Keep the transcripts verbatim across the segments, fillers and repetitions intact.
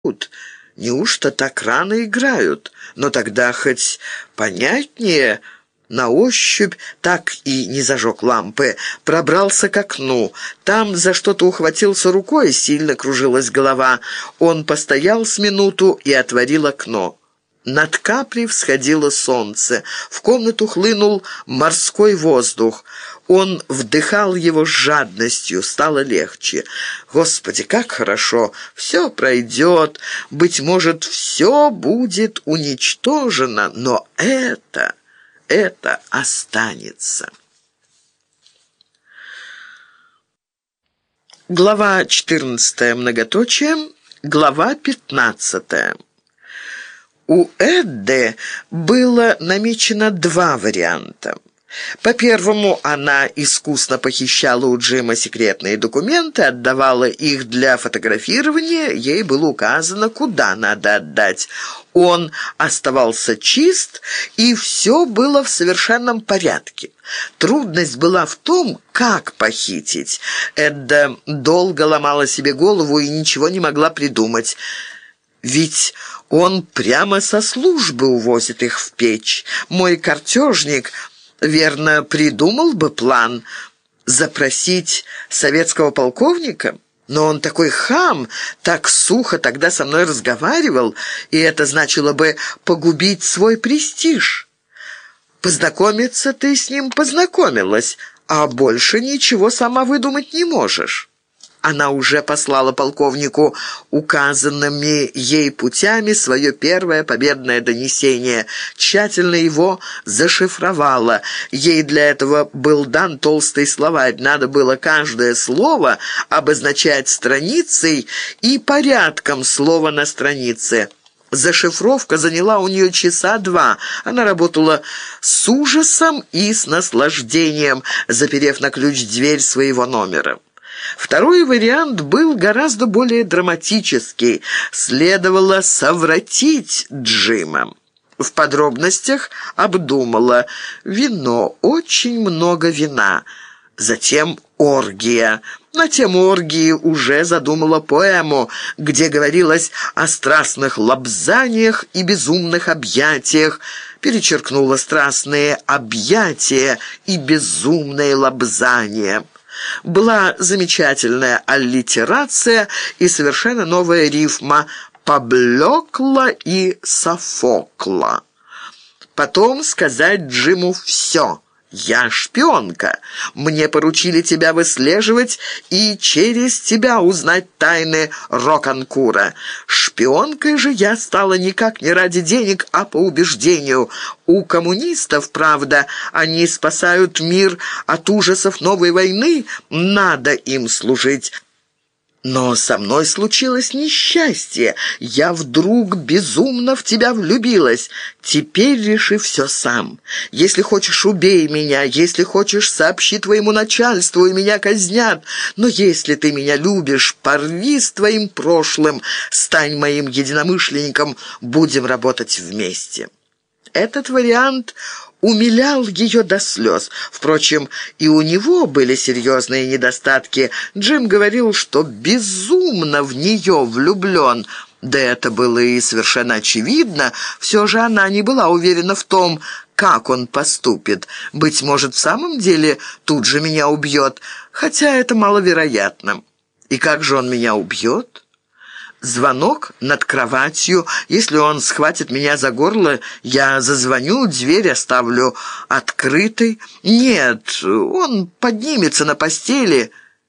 Неужто так рано играют? Но тогда хоть понятнее. На ощупь, так и не зажег лампы, пробрался к окну. Там за что-то ухватился рукой, сильно кружилась голова. Он постоял с минуту и отворил окно. Над Капри всходило солнце. В комнату хлынул морской воздух. Он вдыхал его с жадностью, стало легче. Господи, как хорошо! Все пройдет, быть может, все будет уничтожено, но это... это останется. Глава четырнадцатая, многоточие, глава пятнадцатая. У Эдды было намечено два варианта. По первому, она искусно похищала у Джима секретные документы, отдавала их для фотографирования, ей было указано, куда надо отдать. Он оставался чист, и все было в совершенном порядке. Трудность была в том, как похитить. Эдда долго ломала себе голову и ничего не могла придумать. Ведь он прямо со службы увозит их в печь. Мой картежник... верно, придумал бы план запросить советского полковника, но он такой хам, так сухо тогда со мной разговаривал, и это значило бы погубить свой престиж. Познакомиться ты с ним познакомилась, а больше ничего сама выдумать не можешь. Она уже послала полковнику указанными ей путями свое первое победное донесение, тщательно его зашифровала. Ей для этого был дан толстый словарь, надо было каждое слово обозначать страницей и порядком слова на странице. Зашифровка заняла у нее часа два. Она работала с ужасом и с наслаждением, заперев на ключ дверь своего номера. Второй вариант был гораздо более драматический. Следовало совратить Джима. В подробностях обдумала. Вино, очень много вина. Затем оргия. На тему оргии уже задумала поэму, где говорилось о страстных лобзаниях и безумных объятиях. Перечеркнула страстные объятия и безумные лобзания. Была замечательная аллитерация и совершенно новая рифма «поблекла» и «софокла». Потом сказать Джиму «все». «Я шпионка. Мне поручили тебя выслеживать и через тебя узнать тайны Роканкура. Шпионкой же я стала никак не ради денег, а по убеждению. У коммунистов, правда, они спасают мир от ужасов новой войны, надо им служить». Но со мной случилось несчастье. Я вдруг безумно в тебя влюбилась. Теперь реши все сам. Если хочешь, убей меня. Если хочешь, сообщи твоему начальству, и меня казнят. Но если ты меня любишь, порви с твоим прошлым. Стань моим единомышленником. Будем работать вместе. Этот вариант умилял ее до слез. Впрочем, и у него были серьезные недостатки. Джим говорил, что безумно в нее влюблен. Да это было и совершенно очевидно. Все же она не была уверена в том, как он поступит. Быть может, в самом деле тут же меня убьет, хотя это маловероятно. И как же он меня убьет? Звонок над кроватью. Если он схватит меня за горло, я зазвоню, дверь оставлю открытой. Нет, он поднимется на постели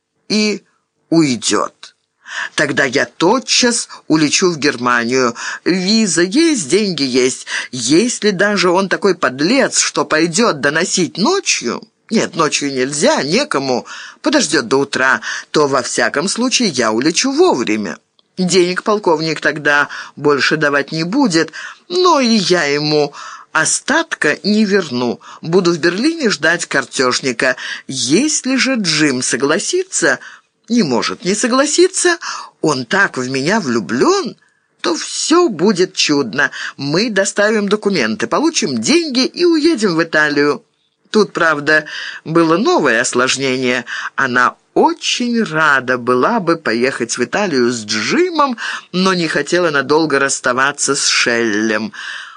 и уйдет. Тогда я тотчас улечу в Германию. Виза есть, деньги есть. Если даже он такой подлец, что пойдет доносить ночью... Нет, ночью нельзя, некому, подождет до утра, то во всяком случае я улечу вовремя. Денег полковник тогда больше давать не будет, но и я ему остатка не верну. Буду в Берлине ждать картежника. Если же Джим согласится, не может не согласиться, он так в меня влюблен, то все будет чудно. Мы доставим документы, получим деньги и уедем в Италию. Тут, правда, было новое осложнение. Она очень рада была бы поехать в Италию с Джимом, но не хотела надолго расставаться с Шеллем.